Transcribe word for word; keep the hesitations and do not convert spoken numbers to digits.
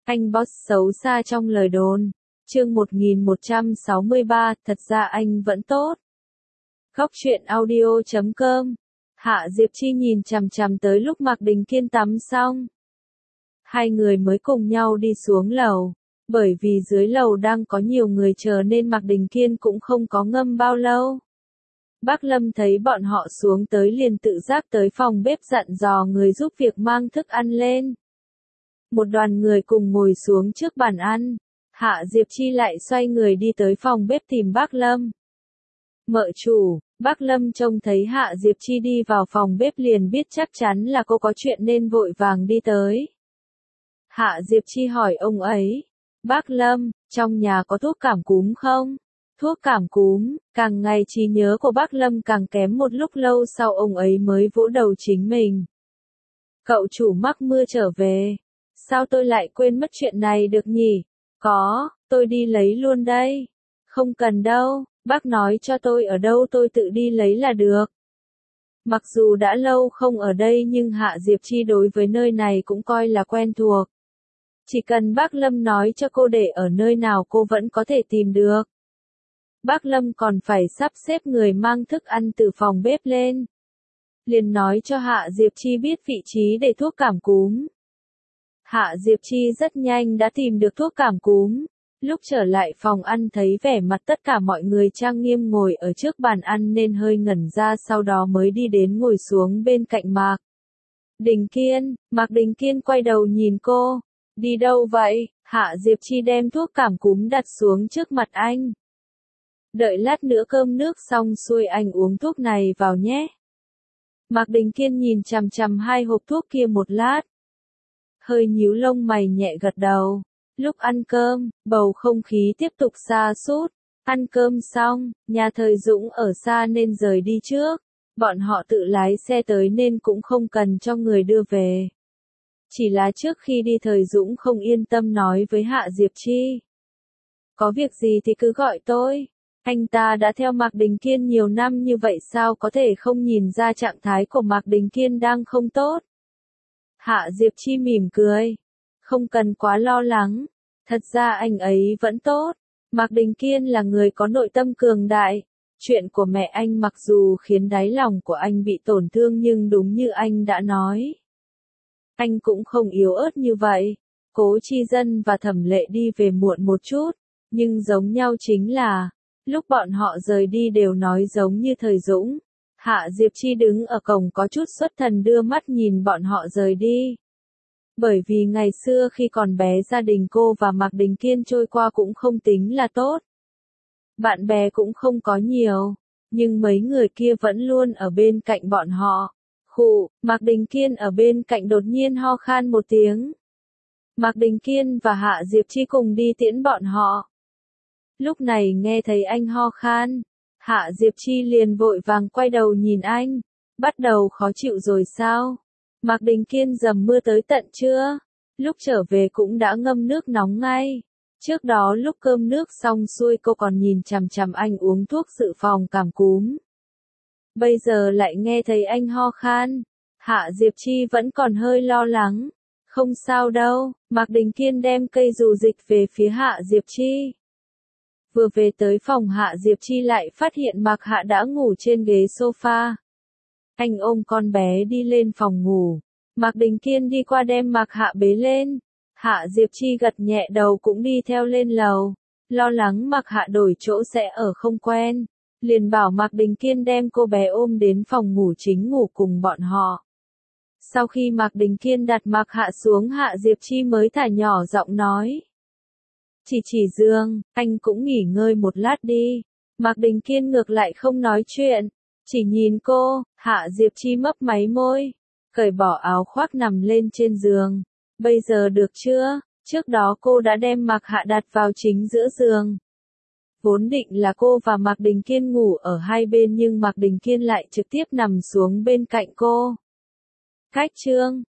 Anh boss xấu xa trong lời đồn. Chương một nghìn một trăm sáu mươi ba, thật ra anh vẫn tốt. Góc truyện audio chấm com. Hạ Diệp Chi nhìn chằm chằm tới lúc Mạc Đình Kiên tắm xong. Hai người mới cùng nhau đi xuống lầu. Bởi vì dưới lầu đang có nhiều người chờ nên Mạc Đình Kiên cũng không có ngâm bao lâu. Bác Lâm thấy bọn họ xuống tới liền tự giác tới phòng bếp dặn dò người giúp việc mang thức ăn lên. Một đoàn người cùng ngồi xuống trước bàn ăn. Hạ Diệp Chi lại xoay người đi tới phòng bếp tìm bác Lâm. Mợ chủ, bác Lâm trông thấy Hạ Diệp Chi đi vào phòng bếp liền biết chắc chắn là cô có chuyện nên vội vàng đi tới. Hạ Diệp Chi hỏi ông ấy, bác Lâm, trong nhà có thuốc cảm cúm không? Thuốc cảm cúm, càng ngày trí nhớ của bác Lâm càng kém, một lúc lâu sau ông ấy mới vỗ đầu chính mình. Cậu chủ mắc mưa trở về. Sao tôi lại quên mất chuyện này được nhỉ? Có, tôi đi lấy luôn đây. Không cần đâu, bác nói cho tôi ở đâu tôi tự đi lấy là được. Mặc dù đã lâu không ở đây nhưng Hạ Diệp Chi đối với nơi này cũng coi là quen thuộc. Chỉ cần bác Lâm nói cho cô để ở nơi nào cô vẫn có thể tìm được. Bác Lâm còn phải sắp xếp người mang thức ăn từ phòng bếp lên. Liền nói cho Hạ Diệp Chi biết vị trí để thuốc cảm cúm. Hạ Diệp Chi rất nhanh đã tìm được thuốc cảm cúm. Lúc trở lại phòng ăn thấy vẻ mặt tất cả mọi người trang nghiêm ngồi ở trước bàn ăn nên hơi ngẩn ra, sau đó mới đi đến ngồi xuống bên cạnh Mạc Đình Kiên. Mạc Đình Kiên quay đầu nhìn cô. Đi đâu vậy? Hạ Diệp Chi đem thuốc cảm cúm đặt xuống trước mặt anh. Đợi lát nữa cơm nước xong xuôi anh uống thuốc này vào nhé. Mạc Đình Kiên nhìn chằm chằm hai hộp thuốc kia một lát. Hơi nhíu lông mày nhẹ gật đầu. Lúc ăn cơm, bầu không khí tiếp tục sa sút. Ăn cơm xong, nhà Thời Dũng ở xa nên rời đi trước. Bọn họ tự lái xe tới nên cũng không cần cho người đưa về. Chỉ là trước khi đi Thời Dũng không yên tâm nói với Hạ Diệp Chi. Có việc gì thì cứ gọi tôi. Anh ta đã theo Mạc Đình Kiên nhiều năm như vậy sao có thể không nhìn ra trạng thái của Mạc Đình Kiên đang không tốt. Hạ Diệp Chi mỉm cười. Không cần quá lo lắng. Thật ra anh ấy vẫn tốt. Mạc Đình Kiên là người có nội tâm cường đại. Chuyện của mẹ anh mặc dù khiến đáy lòng của anh bị tổn thương nhưng đúng như anh đã nói. Anh cũng không yếu ớt như vậy. Cố Chi Dân và Thẩm Lệ đi về muộn một chút. Nhưng giống nhau chính là, lúc bọn họ rời đi đều nói giống như Thời Dũng. Hạ Diệp Chi đứng ở cổng có chút xuất thần đưa mắt nhìn bọn họ rời đi. Bởi vì ngày xưa khi còn bé gia đình cô và Mạc Đình Kiên trôi qua cũng không tính là tốt. Bạn bè cũng không có nhiều, nhưng mấy người kia vẫn luôn ở bên cạnh bọn họ. Khụ, Mạc Đình Kiên ở bên cạnh đột nhiên ho khan một tiếng. Mạc Đình Kiên và Hạ Diệp Chi cùng đi tiễn bọn họ. Lúc này nghe thấy anh ho khan, Hạ Diệp Chi liền vội vàng quay đầu nhìn anh. Bắt đầu khó chịu rồi sao? Mạc Đình Kiên dầm mưa tới tận trưa. Lúc trở về cũng đã ngâm nước nóng ngay. Trước đó lúc cơm nước xong xuôi cô còn nhìn chằm chằm anh uống thuốc dự phòng cảm cúm. Bây giờ lại nghe thấy anh ho khan. Hạ Diệp Chi vẫn còn hơi lo lắng. Không sao đâu. Mạc Đình Kiên đem cây dù dịch về phía Hạ Diệp Chi. Vừa về tới phòng Hạ Diệp Chi lại phát hiện Mạc Hạ đã ngủ trên ghế sofa. Anh ôm con bé đi lên phòng ngủ. Mạc Đình Kiên đi qua đem Mạc Hạ bế lên. Hạ Diệp Chi gật nhẹ đầu cũng đi theo lên lầu. Lo lắng Mạc Hạ đổi chỗ sẽ ở không quen. Liền bảo Mạc Đình Kiên đem cô bé ôm đến phòng ngủ chính ngủ cùng bọn họ. Sau khi Mạc Đình Kiên đặt Mạc Hạ xuống Hạ Diệp Chi mới thả nhỏ giọng nói. Chỉ chỉ giường, anh cũng nghỉ ngơi một lát đi. Mạc Đình Kiên ngược lại không nói chuyện. Chỉ nhìn cô, Hạ Diệp Chi mấp máy môi. Cởi bỏ áo khoác nằm lên trên giường. Bây giờ được chưa? Trước đó cô đã đem Mạc Hạ đặt vào chính giữa giường. Vốn định là cô và Mạc Đình Kiên ngủ ở hai bên nhưng Mạc Đình Kiên lại trực tiếp nằm xuống bên cạnh cô. Cách chương